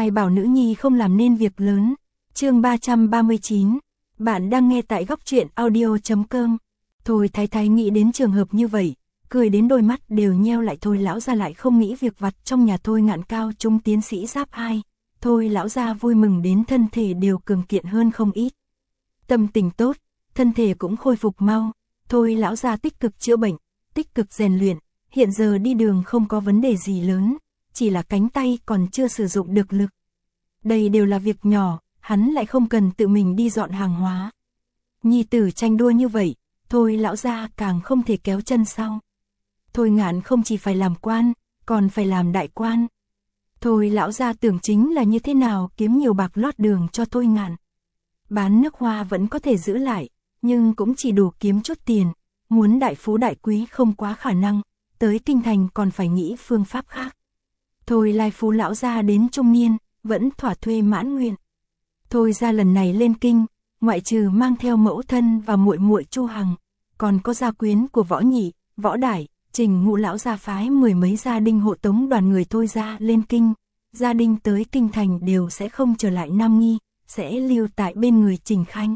Ai bảo nữ nhi không làm nên việc lớn. Chương 339. Bạn đang nghe tại góc truyện audio.com. Thôi Thái Thái nghĩ đến trường hợp như vậy, cười đến đôi mắt đều nheo lại. Thôi lão gia lại không nghĩ việc vặt trong nhà. Thôi Ngạn cao trung tiến sĩ giáp 2. Thôi lão gia vui mừng đến thân thể đều cường kiện hơn không ít. Tâm tình tốt, thân thể cũng khôi phục mau. Thôi lão gia tích cực chữa bệnh, tích cực rèn luyện, hiện giờ đi đường không có vấn đề gì lớn, chỉ là cánh tay còn chưa sử dụng được lực. Đây đều là việc nhỏ, hắn lại không cần tự mình đi dọn hàng hóa. Nhi tử tranh đua như vậy, thôi lão gia càng không thể kéo chân sau. Thôi Ngạn không chỉ phải làm quan, còn phải làm đại quan. Thôi lão gia tưởng chính là như thế nào kiếm nhiều bạc lót đường cho Thôi Ngạn. Bán nước hoa vẫn có thể giữ lại, nhưng cũng chỉ đủ kiếm chút tiền, muốn đại phú đại quý không quá khả năng, tới kinh thành còn phải nghĩ phương pháp khác. Thôi lai phú lão gia đến trung niên, vẫn thỏa thuê mãn nguyện. Thôi ra lần này lên kinh, ngoại trừ mang theo mẫu thân và muội muội Chu Hằng, còn có gia quyến của Võ Nhị, Võ Đại, Trình Ngũ lão gia phái mười mấy gia đình hộ tống đoàn người Thôi ra lên kinh. Gia đình tới kinh thành đều sẽ không trở lại Nam Nghi, sẽ lưu tại bên người Trình Khanh.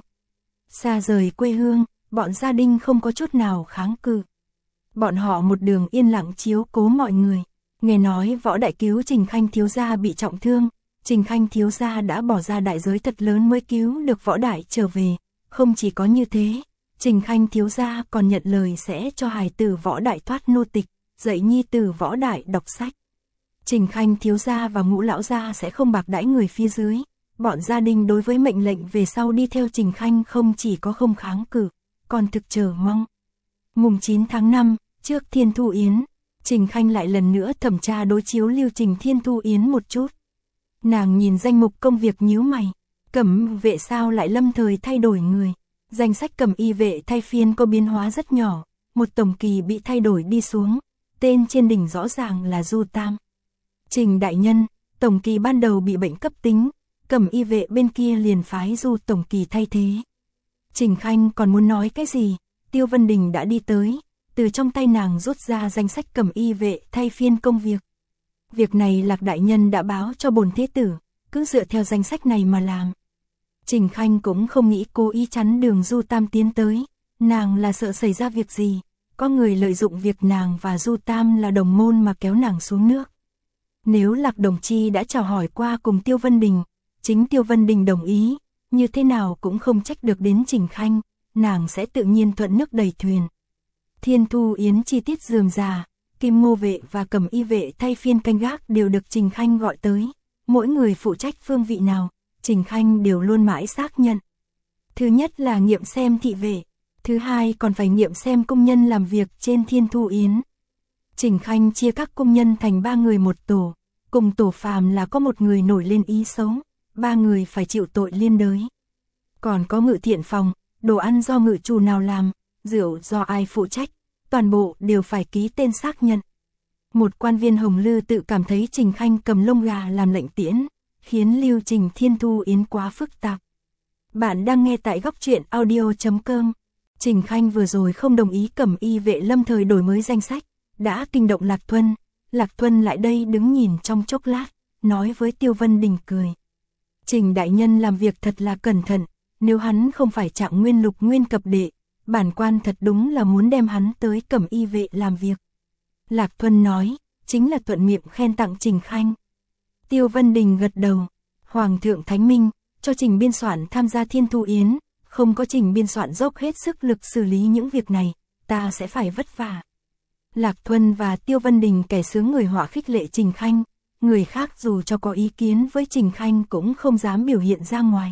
Xa rời quê hương, bọn gia đình không có chút nào kháng cự. Bọn họ một đường yên lặng chiếu cố mọi người. Nghe nói Võ Đại cứu Trình Khanh thiếu gia bị trọng thương, Trình Khanh thiếu gia đã bỏ ra đại giới thật lớn mới cứu được Võ Đại trở về. Không chỉ có như thế, Trình Khanh thiếu gia còn nhận lời sẽ cho hài tử Võ Đại thoát nô tịch, dạy nhi tử Võ Đại đọc sách. Trình Khanh thiếu gia và Ngũ lão gia sẽ không bạc đãi người phía dưới. Bọn gia đình đối với mệnh lệnh về sau đi theo Trình Khanh không chỉ có không kháng cự, còn thực chờ mong. Mùng 9 tháng 5, trước Thiên Thu Yến, Trình Khanh lại lần nữa thẩm tra đối chiếu lưu trình Thiên Thu Yến một chút. Nàng nhìn danh mục công việc nhíu mày, Cẩm vệ sao lại lâm thời thay đổi người. Danh sách Cẩm y vệ thay phiên có biến hóa rất nhỏ, một tổng kỳ bị thay đổi đi xuống, tên trên đỉnh rõ ràng là Du Tam. Trình đại nhân, tổng kỳ ban đầu bị bệnh cấp tính, Cẩm y vệ bên kia liền phái Du tổng kỳ thay thế. Trình Khanh còn muốn nói cái gì, Tiêu Vân Đình đã đi tới, từ trong tay nàng rút ra danh sách Cẩm y vệ thay phiên công việc. Việc này Lạc đại nhân đã báo cho bổn thế tử, cứ dựa theo danh sách này mà làm. Trình Khanh cũng không nghĩ cố ý chắn đường Du Tam tiến tới, nàng là sợ xảy ra việc gì, có người lợi dụng việc nàng và Du Tam là đồng môn mà kéo nàng xuống nước. Nếu Lạc đồng chi đã chào hỏi qua cùng Tiêu Vân Đình, chính Tiêu Vân Đình đồng ý, như thế nào cũng không trách được đến Trình Khanh, nàng sẽ tự nhiên thuận nước đẩy thuyền. Thiên Thu Yến chi tiết rườm rà, Kim Ngô vệ và Cẩm y vệ thay phiên canh gác đều được Trình Khanh gọi tới, mỗi người phụ trách phương vị nào, Trình Khanh đều luôn mãi xác nhận. Thứ nhất là nghiệm xem thị vệ, thứ hai còn phải nghiệm xem công nhân làm việc trên Thiên Thu Yến. Trình Khanh chia các công nhân thành 3 người một tổ, cùng tổ phàm là có một người nổi lên ý xấu, 3 người phải chịu tội liên đới. Còn có ngự thiện phòng, đồ ăn do ngự chủ nào làm, rượu do ai phụ trách, toàn bộ đều phải ký tên xác nhận. Một quan viên Hồng Lư tự cảm thấy Trình Khanh cầm lông gà làm lệnh tiễn, khiến lưu trình Thiên Thu Yến quá phức tạp. Bạn đang nghe tại góc truyện audio.com. Trình Khanh vừa rồi không đồng ý Cẩm y vệ lâm thời đổi mới danh sách, đã kinh động Lạc Thuân. Lạc Thuân lại đây đứng nhìn trong chốc lát, nói với Tiêu Vân Đình cười. Trình đại nhân làm việc thật là cẩn thận, nếu hắn không phải Trạng Nguyên Lục Nguyên cập đệ, bản quan thật đúng là muốn đem hắn tới Cẩm y vệ làm việc. Lạc Thuân nói, chính là thuận miệng khen tặng Trình Khanh. Tiêu Vân Đình gật đầu, Hoàng thượng Thánh Minh, cho Trình biên soạn tham gia Thiên Thu Yến, không có Trình biên soạn dốc hết sức lực xử lý những việc này, ta sẽ phải vất vả. Lạc Thuân và Tiêu Vân Đình kẻ sướng người họa khích lệ Trình Khanh, người khác dù cho có ý kiến với Trình Khanh cũng không dám biểu hiện ra ngoài.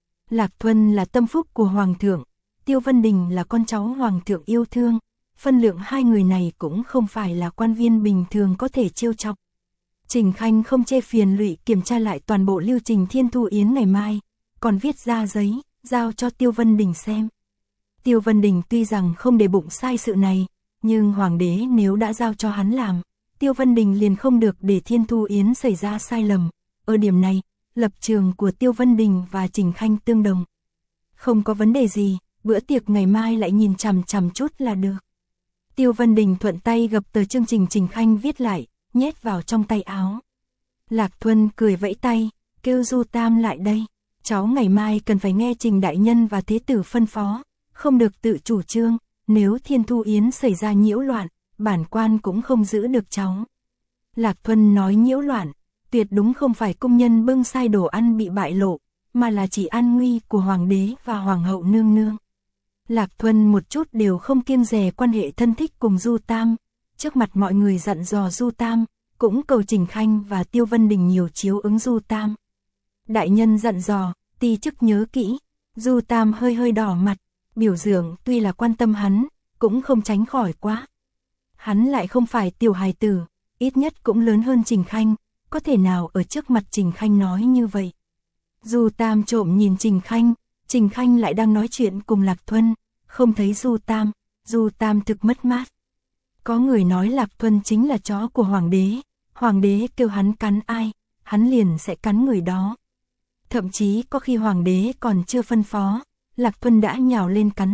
Lạc Thuân là tâm phúc của Hoàng thượng, Tiêu Vân Đình là con cháu Hoàng thượng yêu thương, phân lượng hai người này cũng không phải là quan viên bình thường có thể trêu chọc. Trình Khanh không chê phiền lụy kiểm tra lại toàn bộ lưu trình Thiên Thu Yến ngày mai, còn viết ra giấy, giao cho Tiêu Vân Đình xem. Tiêu Vân Đình tuy rằng không để bụng sai sự này, nhưng Hoàng đế nếu đã giao cho hắn làm, Tiêu Vân Đình liền không được để Thiên Thu Yến xảy ra sai lầm. Ở điểm này, lập trường của Tiêu Vân Đình và Trình Khanh tương đồng. Không có vấn đề gì, bữa tiệc ngày mai lại nhìn chằm chằm chút là được. Tiêu Vân Đình thuận tay gập tờ chương trình Trình Khanh viết lại, nhét vào trong tay áo. Lạc Thuân cười vẫy tay, kêu Du Tam lại đây. Cháu ngày mai cần phải nghe Trình đại nhân và thế tử phân phó, không được tự chủ trương, nếu Thiên Thu Yến xảy ra nhiễu loạn, bản quan cũng không giữ được cháu. Lạc Thuân nói nhiễu loạn, tuyệt đúng không phải công nhân bưng sai đồ ăn bị bại lộ, mà là chỉ an nguy của hoàng đế và hoàng hậu nương nương. Lạc Thuân một chút đều không kiêng dè quan hệ thân thích cùng Du Tam, trước mặt mọi người dặn dò Du Tam, cũng cầu Trình Khanh và Tiêu Vân Đình nhiều chiếu ứng Du Tam. Đại nhân dặn dò, ti chức nhớ kỹ. Du Tam hơi hơi đỏ mặt, biểu dưỡng tuy là quan tâm hắn, cũng không tránh khỏi quá. Hắn lại không phải tiểu hài tử, ít nhất cũng lớn hơn Trình Khanh, có thể nào ở trước mặt Trình Khanh nói như vậy. Du Tam trộm nhìn Trình Khanh lại đang nói chuyện cùng Lạc Thuân, không thấy Du Tam thực mất mát. Có người nói Lạc Thuân chính là chó của hoàng đế kêu hắn cắn ai, hắn liền sẽ cắn người đó. Thậm chí có khi hoàng đế còn chưa phân phó, Lạc Thuân đã nhào lên cắn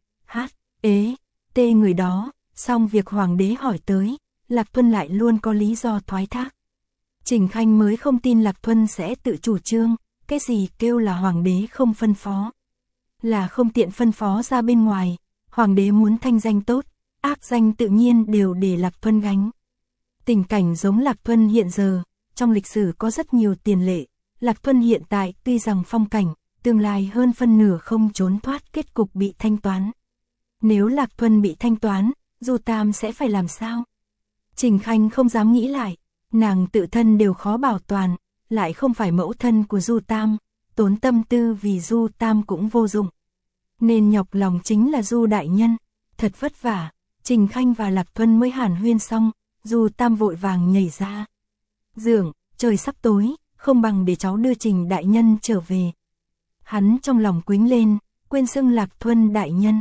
người đó, xong việc hoàng đế hỏi tới, Lạc Thuân lại luôn có lý do thoái thác. Trình Khanh mới không tin Lạc Thuân sẽ tự chủ trương, cái gì kêu là hoàng đế không phân phó. Là không tiện phân phó ra bên ngoài, hoàng đế muốn thanh danh tốt, ác danh tự nhiên đều để Lạc Thuân gánh. Tình cảnh giống Lạc Thuân hiện giờ, trong lịch sử có rất nhiều tiền lệ. Lạc Thuân hiện tại tuy rằng phong cảnh, tương lai hơn phân nửa không trốn thoát kết cục bị thanh toán. Nếu Lạc Thuân bị thanh toán, Du Tam sẽ phải làm sao? Trình Khanh không dám nghĩ lại, nàng tự thân đều khó bảo toàn, lại không phải mẫu thân của Du Tam, tốn tâm tư vì Du Tam cũng vô dụng. Nên nhọc lòng chính là Du đại nhân, thật vất vả, Trình Khanh và Lạc Thuân mới hàn huyên xong, Du Tam vội vàng nhảy ra. Dượng, trời sắp tối, không bằng để cháu đưa Trình đại nhân trở về. Hắn trong lòng quính lên, quên xưng Lạc Thuân đại nhân.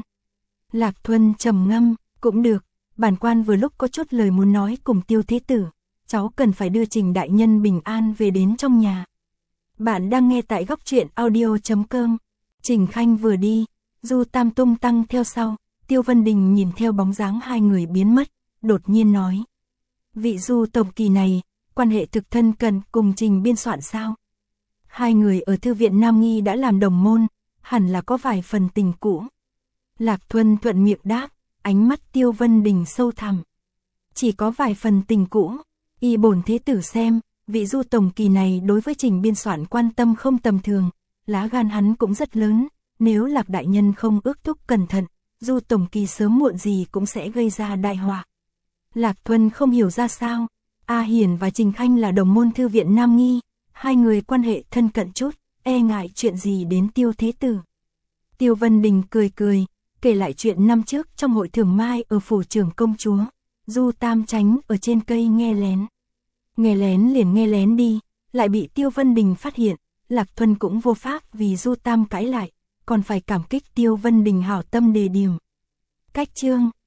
Lạc Thuân trầm ngâm, cũng được, bản quan vừa lúc có chút lời muốn nói cùng Tiêu thế tử, cháu cần phải đưa Trình đại nhân bình an về đến trong nhà. Bạn đang nghe tại góc truyện audio.com. Trình Khanh vừa đi, Du Tam tung tăng theo sau, Tiêu Vân Đình nhìn theo bóng dáng hai người biến mất, đột nhiên nói. Vị Du tổng kỳ này, quan hệ thực thân cận cùng Trình biên soạn sao? Hai người ở thư viện Nam Nghi đã làm đồng môn, hẳn là có vài phần tình cũ. Lạc Thuân thuận miệng đáp, ánh mắt Tiêu Vân Đình sâu thẳm. Chỉ có vài phần tình cũ, y bổn thế tử xem, vị Du tổng kỳ này đối với Trình biên soạn quan tâm không tầm thường, lá gan hắn cũng rất lớn, nếu Lạc đại nhân không ước thúc cẩn thận, Du tổng kỳ sớm muộn gì cũng sẽ gây ra đại họa. Lạc Thuân không hiểu ra sao, A Hiển và Trình Khanh là đồng môn thư viện Nam Nghi, hai người quan hệ thân cận chút, e ngại chuyện gì đến Tiêu thế tử. Tiêu Vân Đình cười cười, kể lại chuyện năm trước trong hội thưởng mai ở phủ trưởng công chúa, Du Tam tránh ở trên cây nghe lén. Nghe lén liền nghe lén đi, lại bị Tiêu Vân Đình phát hiện, Lạc Thuân cũng vô pháp vì Du Tam cãi lại, còn phải cảm kích Tiêu Vân Đình hảo tâm đề điểm. Cách chương